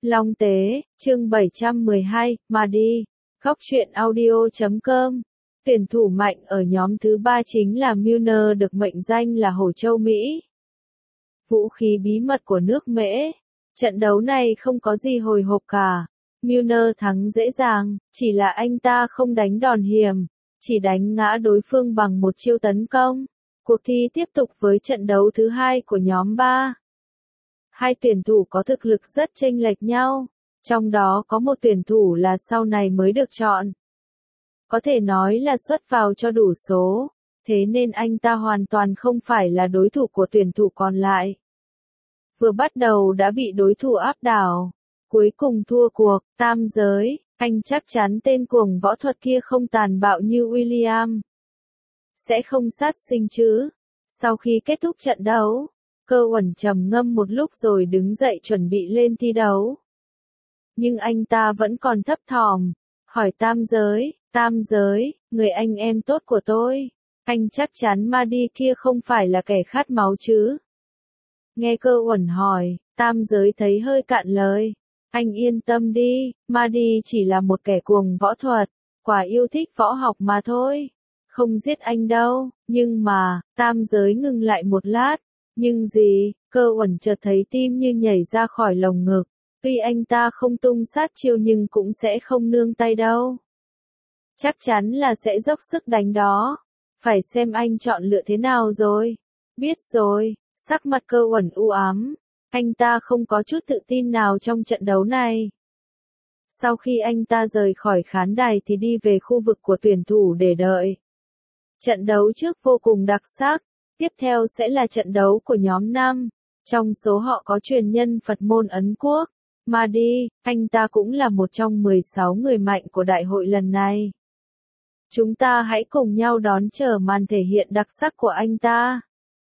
Long Tế, chương 712, mà đi. Góc truyện audio.com. Tuyển thủ mạnh ở nhóm thứ 3 chính là Milner, được mệnh danh là Hổ Châu Mỹ. Vũ khí bí mật của nước Mễ. Trận đấu này không có gì hồi hộp cả. Milner thắng dễ dàng, chỉ là anh ta không đánh đòn hiểm, chỉ đánh ngã đối phương bằng một chiêu tấn công. Cuộc thi tiếp tục với trận đấu thứ 2 của nhóm 3. Hai tuyển thủ có thực lực rất chênh lệch nhau, trong đó có một tuyển thủ là sau này mới được chọn. Có thể nói là xuất vào cho đủ số, thế nên anh ta hoàn toàn không phải là đối thủ của tuyển thủ còn lại. Vừa bắt đầu đã bị đối thủ áp đảo, cuối cùng thua cuộc. Tam giới, anh chắc chắn tên cuồng võ thuật kia không tàn bạo như William. Sẽ không sát sinh chứ. Sau khi kết thúc trận đấu, Cơ Uẩn trầm ngâm một lúc rồi đứng dậy chuẩn bị lên thi đấu. Nhưng anh ta vẫn còn thấp thỏm, hỏi Tam giới, người anh em tốt của tôi, anh chắc chắn Mahdi kia không phải là kẻ khát máu chứ? Nghe Cơ Uẩn hỏi, Tam giới thấy hơi cạn lời. Anh yên tâm đi, Mahdi chỉ là một kẻ cuồng võ thuật, quả yêu thích võ học mà thôi. Không giết anh đâu, nhưng mà, Tam giới ngừng lại một lát. Nhưng gì? Cơ Uẩn chợt thấy tim như nhảy ra khỏi lồng ngực. Tuy anh ta không tung sát chiêu nhưng cũng sẽ không nương tay đâu. Chắc chắn là sẽ dốc sức đánh đó. Phải xem anh chọn lựa thế nào rồi. Biết rồi, sắc mặt Cơ Uẩn u ám. Anh ta không có chút tự tin nào trong trận đấu này. Sau khi anh ta rời khỏi khán đài thì đi về khu vực của tuyển thủ để đợi. Trận đấu trước vô cùng đặc sắc. Tiếp theo sẽ là trận đấu của nhóm 5. Trong số họ có truyền nhân Phật môn Ấn Quốc, Mahdi, anh ta cũng là một trong 16 người mạnh của đại hội lần này. Chúng ta hãy cùng nhau đón chờ màn thể hiện đặc sắc của anh ta.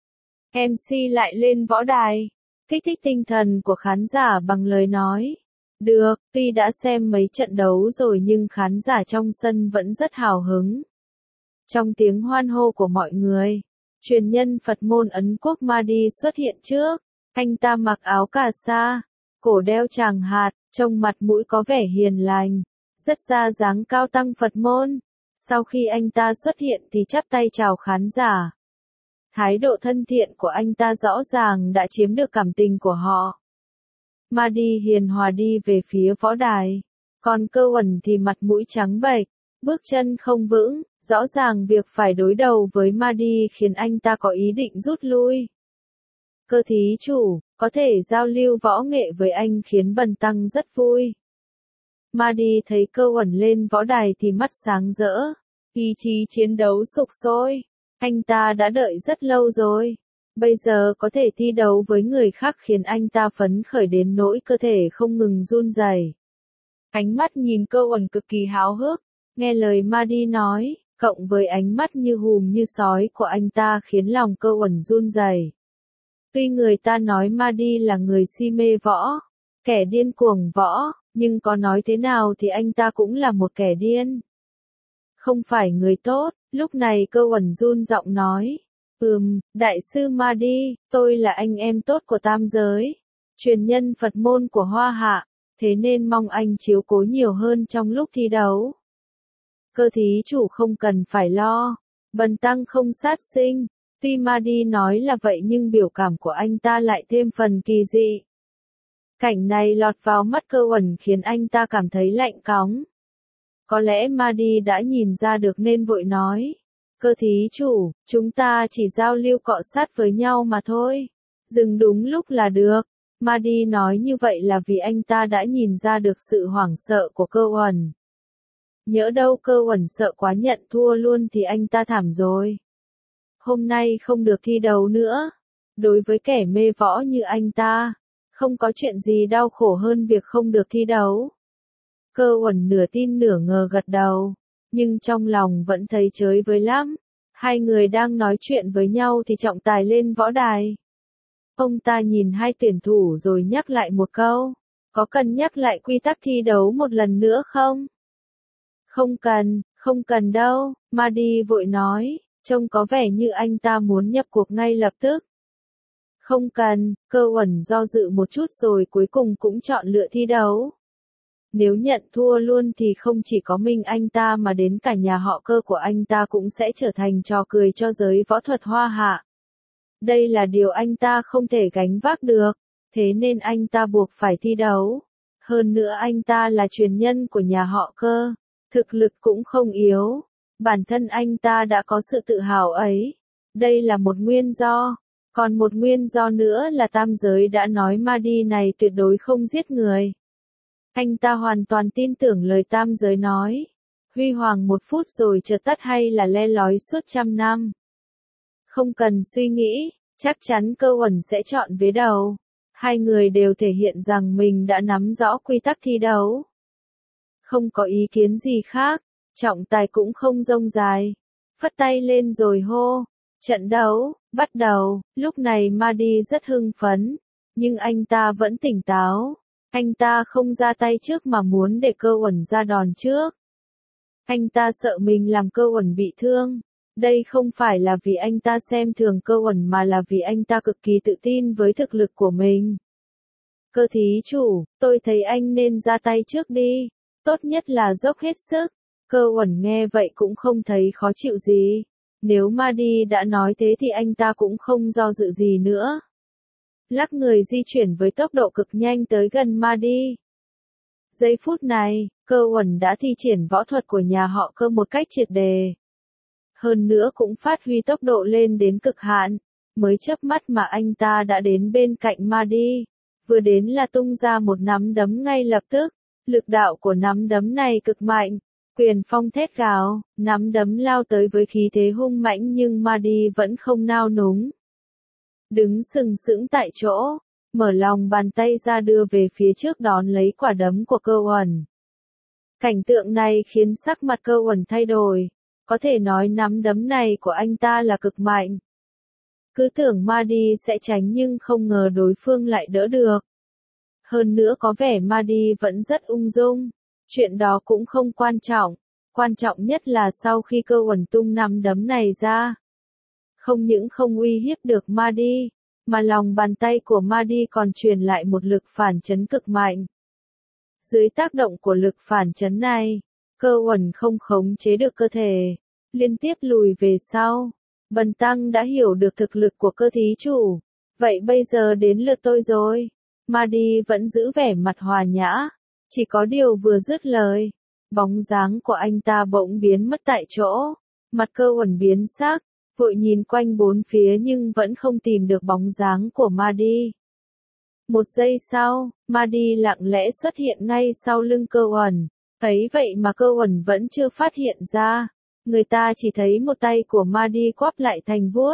MC lại lên võ đài, kích thích tinh thần của khán giả bằng lời nói. Được, tuy đã xem mấy trận đấu rồi nhưng khán giả trong sân vẫn rất hào hứng. Trong tiếng hoan hô của mọi người, truyền nhân Phật môn Ấn Quốc Mahdi xuất hiện trước. Anh ta mặc áo cà sa, cổ đeo tràng hạt, trông mặt mũi có vẻ hiền lành, rất ra dáng cao tăng Phật môn. Sau khi anh ta xuất hiện thì chắp tay chào khán giả. Thái độ thân thiện của anh ta rõ ràng đã chiếm được cảm tình của họ. Mahdi hiền hòa đi về phía võ đài, còn Cơ Uẩn thì mặt mũi trắng bệch, bước chân không vững. Rõ ràng việc phải đối đầu với Mahdi khiến anh ta có ý định rút lui. Cơ thí chủ, có thể giao lưu võ nghệ với anh khiến bần tăng rất vui. Mahdi thấy Cơ Uẩn lên võ đài thì mắt sáng rỡ, ý chí chiến đấu sục sôi. Anh ta đã đợi rất lâu rồi. Bây giờ có thể thi đấu với người khác khiến anh ta phấn khởi đến nỗi cơ thể không ngừng run rẩy. Ánh mắt nhìn Cơ Uẩn cực kỳ háo hức, nghe lời Mahdi nói. Cộng với ánh mắt như hùm như sói của anh ta khiến lòng Cơ Uẩn run rẩy. Tuy người ta nói Mahdi là người si mê võ, kẻ điên cuồng võ, nhưng có nói thế nào thì anh ta cũng là một kẻ điên. Không phải người tốt. Lúc này Cơ Uẩn run giọng nói. Đại sư Mahdi, tôi là anh em tốt của Tam giới, truyền nhân Phật môn của Hoa Hạ, thế nên mong anh chiếu cố nhiều hơn trong lúc thi đấu. Cơ thí chủ không cần phải lo, bần tăng không sát sinh. Tuy Mahdi nói là vậy nhưng biểu cảm của anh ta lại thêm phần kỳ dị. Cảnh này lọt vào mắt Cơ Uẩn khiến anh ta cảm thấy lạnh cóng. Có lẽ Mahdi đã nhìn ra được nên vội nói. Cơ thí chủ, chúng ta chỉ giao lưu cọ sát với nhau mà thôi. Dừng đúng lúc là được. Mahdi nói như vậy là vì anh ta đã nhìn ra được sự hoảng sợ của Cơ Uẩn. Nhỡ đâu Cơ Uẩn sợ quá nhận thua luôn thì anh ta thảm rồi. Hôm nay không được thi đấu nữa. Đối với kẻ mê võ như anh ta, không có chuyện gì đau khổ hơn việc không được thi đấu. Cơ Uẩn nửa tin nửa ngờ gật đầu, nhưng trong lòng vẫn thấy chới với lắm. Hai người đang nói chuyện với nhau thì trọng tài lên võ đài. Ông ta nhìn hai tuyển thủ rồi nhắc lại một câu. Có cần nhắc lại quy tắc thi đấu một lần nữa không? Không cần đâu, Mahdi vội nói, trông có vẻ như anh ta muốn nhập cuộc ngay lập tức. Không cần, Cơ Uẩn do dự một chút rồi cuối cùng cũng chọn lựa thi đấu. Nếu nhận thua luôn thì không chỉ có mình anh ta mà đến cả nhà họ Cơ của anh ta cũng sẽ trở thành trò cười cho giới võ thuật Hoa Hạ. Đây là điều anh ta không thể gánh vác được, thế nên anh ta buộc phải thi đấu. Hơn nữa anh ta là truyền nhân của nhà họ Cơ, thực lực cũng không yếu. Bản thân anh ta đã có sự tự hào ấy. Đây là một nguyên do. Còn một nguyên do nữa là tam giới đã nói Mahdi này tuyệt đối không giết người. Anh ta hoàn toàn tin tưởng lời tam giới nói. Huy hoàng 1 phút rồi chợt tắt hay là le lói suốt 100 năm. Không cần suy nghĩ, chắc chắn Cơ Uẩn sẽ chọn vế đầu. Hai người đều thể hiện rằng mình đã nắm rõ quy tắc thi đấu. Không có ý kiến gì khác, trọng tài cũng không rông dài. Phất tay lên rồi hô. Trận đấu, bắt đầu. Lúc này Mahdi rất hưng phấn, nhưng anh ta vẫn tỉnh táo. Anh ta không ra tay trước mà muốn để Cơ Uẩn ra đòn trước. Anh ta sợ mình làm Cơ Uẩn bị thương. Đây không phải là vì anh ta xem thường Cơ Uẩn mà là vì anh ta cực kỳ tự tin với thực lực của mình. Cơ thí chủ, tôi thấy anh nên ra tay trước đi. Tốt nhất là dốc hết sức. Cơ Uẩn nghe vậy cũng không thấy khó chịu gì. Nếu Mahdi đã nói thế thì anh ta cũng không do dự gì nữa. Lắc người di chuyển với tốc độ cực nhanh tới gần Mahdi. Giây phút này, Cơ Uẩn đã thi triển võ thuật của nhà họ Cơ một cách triệt đề. Hơn nữa cũng phát huy tốc độ lên đến cực hạn. Mới chớp mắt mà anh ta đã đến bên cạnh Mahdi. Vừa đến là tung ra một nắm đấm ngay lập tức. Lực đạo của nắm đấm này cực mạnh. Quyền phong thét gào, nắm đấm lao tới với khí thế hung mãnh nhưng Mahdi vẫn không nao núng. Đứng sừng sững tại chỗ, mở lòng bàn tay ra đưa về phía trước đón lấy quả đấm của Cơ Uẩn. Cảnh tượng này khiến sắc mặt Cơ Uẩn thay đổi. Có thể nói nắm đấm này của anh ta là cực mạnh. Cứ tưởng Mahdi sẽ tránh nhưng không ngờ đối phương lại đỡ được. Hơn nữa có vẻ Mahdi vẫn rất ung dung. Chuyện đó cũng không quan trọng. Quan trọng nhất là sau khi Cơ Uẩn tung nắm đấm này ra. Không những không uy hiếp được Mahdi, mà lòng bàn tay của Mahdi còn truyền lại một lực phản chấn cực mạnh. Dưới tác động của lực phản chấn này, Cơ Uẩn không khống chế được cơ thể, liên tiếp lùi về sau. Bần tăng đã hiểu được thực lực của Cơ thí chủ. Vậy bây giờ đến lượt tôi rồi. Mahdi vẫn giữ vẻ mặt hòa nhã. Chỉ có điều vừa dứt lời, bóng dáng của anh ta bỗng biến mất tại chỗ. Mặt Cơ Uẩn biến sắc, vội nhìn quanh bốn phía nhưng vẫn không tìm được bóng dáng của Mahdi. Một giây sau, Mahdi lặng lẽ xuất hiện ngay sau lưng Cơ Uẩn. Thấy vậy mà Cơ Uẩn vẫn chưa phát hiện ra. Người ta chỉ thấy một tay của Mahdi quắp lại thành vuốt.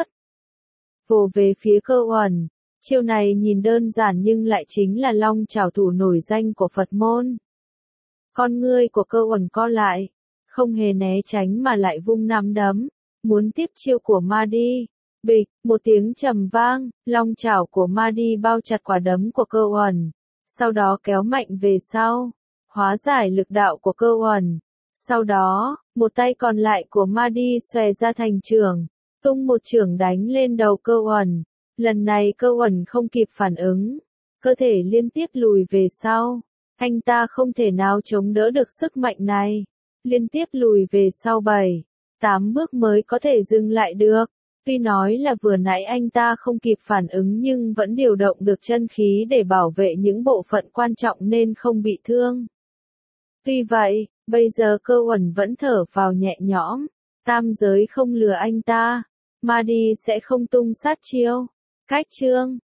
Vồ về phía Cơ Uẩn. Chiêu này nhìn đơn giản nhưng lại chính là long trảo thủ nổi danh của Phật môn. Con ngươi của Cơ Uẩn co lại, không hề né tránh mà lại vung nắm đấm, muốn tiếp chiêu của Mahdi. Bịch, một tiếng trầm vang, long trảo của Mahdi bao chặt quả đấm của Cơ Uẩn, sau đó kéo mạnh về sau, hóa giải lực đạo của Cơ Uẩn. Sau đó, một tay còn lại của Mahdi xòe ra thành chưởng, tung một chưởng đánh lên đầu Cơ Uẩn. Lần này Cơ Uẩn không kịp phản ứng, cơ thể liên tiếp lùi về sau. Anh ta không thể nào chống đỡ được sức mạnh này, liên tiếp lùi về sau 7, 8 bước mới có thể dừng lại được. Tuy nói là vừa nãy anh ta không kịp phản ứng nhưng vẫn điều động được chân khí để bảo vệ những bộ phận quan trọng nên không bị thương. Tuy vậy, bây giờ Cơ Uẩn vẫn thở vào nhẹ nhõm, tam giới không lừa anh ta, Mahdi sẽ không tung sát chiêu. Cách chương